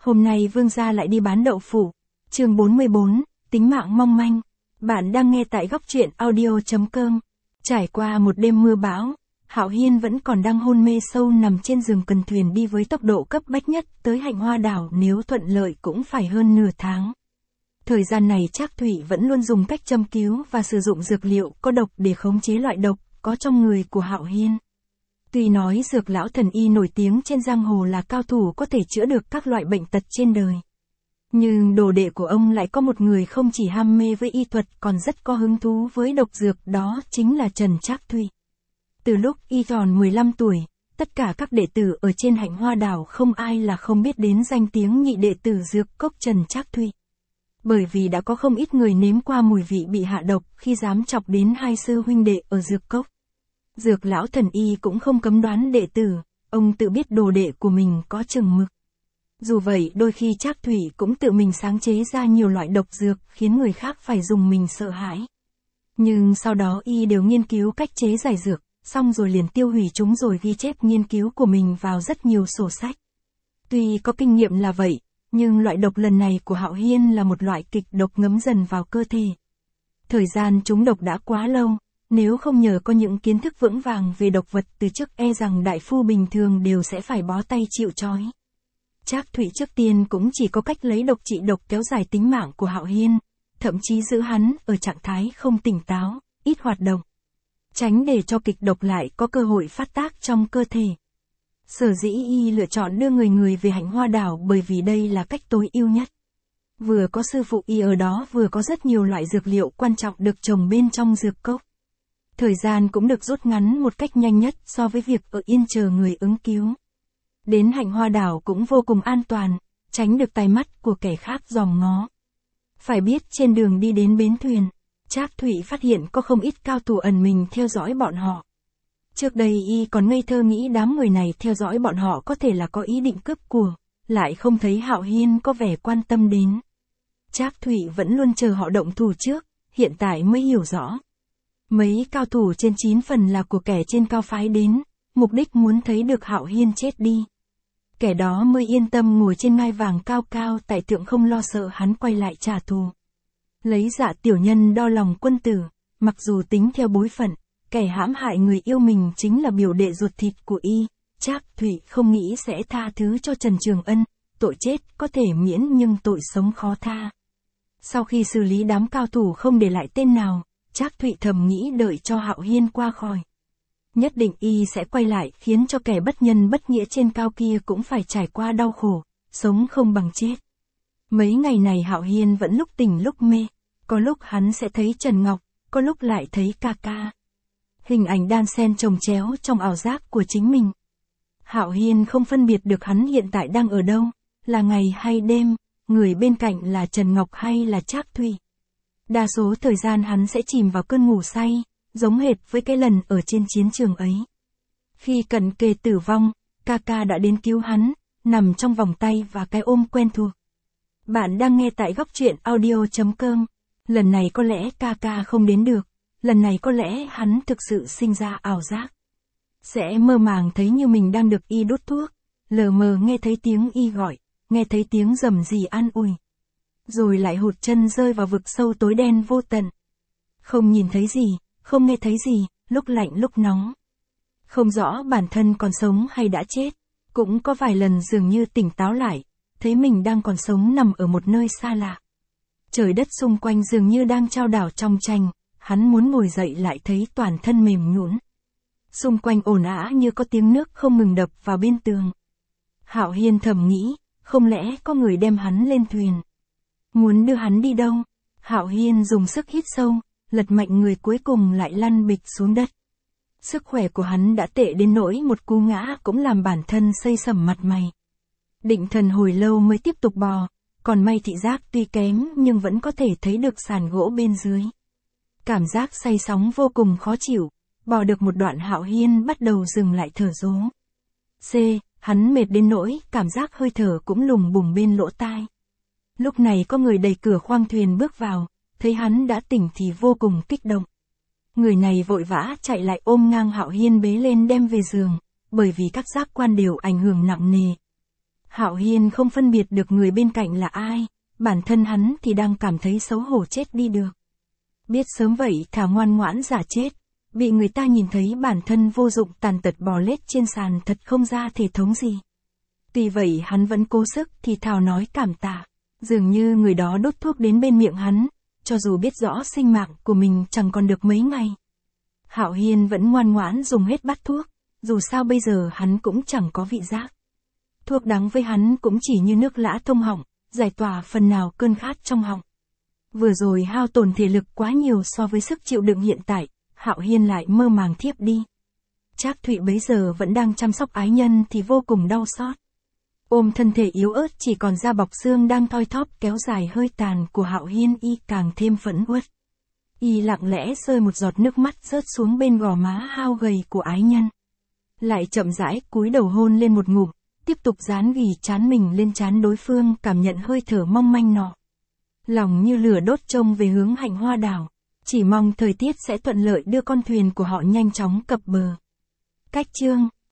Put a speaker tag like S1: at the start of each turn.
S1: Hôm nay Vương gia lại đi bán đậu phụ. Chương 44, tính mạng mong manh. Bạn đang nghe tại góc truyện audio.com. Trải qua một đêm mưa bão, Hạo Hiên vẫn còn đang hôn mê sâu nằm trên giường cần thuyền đi với tốc độ cấp bách nhất tới Hạnh Hoa đảo, nếu thuận lợi cũng phải hơn nửa tháng. Thời gian này Trác Thụy vẫn luôn dùng cách châm cứu và sử dụng dược liệu có độc để khống chế loại độc có trong người của Hạo Hiên. Tuy nói Dược lão thần y nổi tiếng trên giang hồ là cao thủ có thể chữa được các loại bệnh tật trên đời, nhưng đồ đệ của ông lại có một người không chỉ ham mê với y thuật còn rất có hứng thú với độc dược, đó chính là Trần Trác Thụy. Từ lúc y tròn 15 tuổi, tất cả các đệ tử ở trên Hạnh Hoa đảo không ai là không biết đến danh tiếng nhị đệ tử dược cốc Trần Trác Thụy. Bởi vì đã có không ít người nếm qua mùi vị bị hạ độc khi dám chọc đến hai sư huynh đệ ở dược cốc. Dược lão thần y cũng không cấm đoán đệ tử, ông tự biết đồ đệ của mình có chừng mực. Dù vậy đôi khi Trác Thụy cũng tự mình sáng chế ra nhiều loại độc dược khiến người khác phải dùng mình sợ hãi. Nhưng sau đó y đều nghiên cứu cách chế giải dược, xong rồi liền tiêu hủy chúng rồi ghi chép nghiên cứu của mình vào rất nhiều sổ sách. Tuy có kinh nghiệm là vậy, nhưng loại độc lần này của Hạo Hiên là một loại kịch độc ngấm dần vào cơ thể. Thời gian trúng độc đã quá lâu, nếu không nhờ có những kiến thức vững vàng về độc vật từ trước e rằng đại phu bình thường đều sẽ phải bó tay chịu trói. Trác Thụy trước tiên cũng chỉ có cách lấy độc trị độc kéo dài tính mạng của Hạo Hiên, thậm chí giữ hắn ở trạng thái không tỉnh táo, ít hoạt động, tránh để cho kịch độc lại có cơ hội phát tác trong cơ thể. Sở dĩ y lựa chọn đưa người về Hạnh Hoa đảo bởi vì đây là cách tối ưu nhất. Vừa có sư phụ y ở đó, vừa có rất nhiều loại dược liệu quan trọng được trồng bên trong dược cốc. Thời gian cũng được rút ngắn một cách nhanh nhất so với việc ở yên chờ người ứng cứu. Đến Hạnh Hoa đảo cũng vô cùng an toàn, tránh được tai mắt của kẻ khác dòm ngó. Phải biết trên đường đi đến bến thuyền, Trác Thụy phát hiện có không ít cao thủ ẩn mình theo dõi bọn họ. Trước đây y còn ngây thơ nghĩ đám người này theo dõi bọn họ có thể là có ý định cướp của, lại không thấy Hạo Hiên có vẻ quan tâm đến. Trác Thụy vẫn luôn chờ họ động thủ trước, hiện tại mới hiểu rõ. Mấy cao thủ trên 9 phần là của kẻ trên cao phái đến, mục đích muốn thấy được Hạo Hiên chết đi. Kẻ đó mới yên tâm ngồi trên ngai vàng cao cao tại thượng, không lo sợ hắn quay lại trả thù. Lấy dạ tiểu nhân đo lòng quân tử, mặc dù tính theo bối phận, kẻ hãm hại người yêu mình chính là biểu đệ ruột thịt của y, Trác Thụy không nghĩ sẽ tha thứ cho Trần Trường Ân, tội chết có thể miễn nhưng tội sống khó tha. Sau khi xử lý đám cao thủ không để lại tên nào, Trác Thụy thầm nghĩ đợi cho Hạo Hiên qua khỏi, nhất định y sẽ quay lại khiến cho kẻ bất nhân bất nghĩa trên cao kia cũng phải trải qua đau khổ, sống không bằng chết. Mấy ngày này Hạo Hiên vẫn lúc tỉnh lúc mê, có lúc hắn sẽ thấy Trần Ngọc, có lúc lại thấy ca ca. Hình ảnh đan xen chồng chéo trong ảo giác của chính mình. Hạo Hiên không phân biệt được hắn hiện tại đang ở đâu, là ngày hay đêm, người bên cạnh là Trần Ngọc hay là Trác Thụy. Đa số thời gian hắn sẽ chìm vào cơn ngủ say, giống hệt với cái lần ở trên chiến trường ấy. Khi cận kề tử vong, ca ca đã đến cứu hắn, nằm trong vòng tay và cái ôm quen thuộc. Bạn đang nghe tại góc truyện audio.com. Lần này có lẽ ca ca không đến được, lần này có lẽ hắn thực sự sinh ra ảo giác. Sẽ mơ màng thấy như mình đang được y đút thuốc, lờ mờ nghe thấy tiếng y gọi, nghe thấy tiếng rầm rì an ủi. Rồi lại hụt chân rơi vào vực sâu tối đen vô tận. Không nhìn thấy gì, không nghe thấy gì, lúc lạnh lúc nóng. Không rõ bản thân còn sống hay đã chết, cũng có vài lần dường như tỉnh táo lại, thấy mình đang còn sống nằm ở một nơi xa lạ. Trời đất xung quanh dường như đang chao đảo trong tranh, hắn muốn ngồi dậy lại thấy toàn thân mềm nhũn. Xung quanh ồn ào như có tiếng nước không ngừng đập vào bên tường. Hạo Hiên thầm nghĩ, không lẽ có người đem hắn lên thuyền? Muốn đưa hắn đi đâu? Hạo Hiên dùng sức hít sâu, lật mạnh người cuối cùng lại lăn bịch xuống đất. Sức khỏe của hắn đã tệ đến nỗi một cú ngã cũng làm bản thân xây sẩm mặt mày. Định thần hồi lâu mới tiếp tục bò, còn may thị giác tuy kém nhưng vẫn có thể thấy được sàn gỗ bên dưới. Cảm giác say sóng vô cùng khó chịu, bò được một đoạn Hạo Hiên bắt đầu dừng lại thở dố. Hắn mệt đến nỗi cảm giác hơi thở cũng lùng bùng bên lỗ tai. Lúc này có người đẩy cửa khoang thuyền bước vào, thấy hắn đã tỉnh thì vô cùng kích động. Người này vội vã chạy lại ôm ngang Hạo Hiên bế lên đem về giường, bởi vì các giác quan đều ảnh hưởng nặng nề. Hạo Hiên không phân biệt được người bên cạnh là ai, bản thân hắn thì đang cảm thấy xấu hổ chết đi được. Biết sớm vậy thà ngoan ngoãn giả chết, bị người ta nhìn thấy bản thân vô dụng tàn tật bò lết trên sàn thật không ra thể thống gì. Tuy vậy hắn vẫn cố sức thì thào nói cảm tạ, dường như người đó đốt thuốc đến bên miệng hắn, cho dù biết rõ sinh mạng của mình chẳng còn được mấy ngày. Hạo Hiên vẫn ngoan ngoãn dùng hết bát thuốc, dù sao bây giờ hắn cũng chẳng có vị giác. Thuốc đắng với hắn cũng chỉ như nước lã thông họng, giải tỏa phần nào cơn khát trong họng. Vừa rồi hao tổn thể lực quá nhiều so với sức chịu đựng hiện tại, Hạo Hiên lại mơ màng thiếp đi. Trác Thụy bấy giờ vẫn đang chăm sóc ái nhân thì vô cùng đau xót. Ôm thân thể yếu ớt chỉ còn da bọc xương đang thoi thóp kéo dài hơi tàn của Hạo Hiên, y càng thêm phẫn uất. Y lặng lẽ rơi một giọt nước mắt rớt xuống bên gò má hao gầy của ái nhân. Lại chậm rãi cúi đầu hôn lên một ngụm, tiếp tục dán ghì trán mình lên trán đối phương, cảm nhận hơi thở mong manh nọ. Lòng như lửa đốt trông về hướng Hạnh Hoa Đảo, chỉ mong thời tiết sẽ thuận lợi đưa con thuyền của họ nhanh chóng cập bờ. Cách chương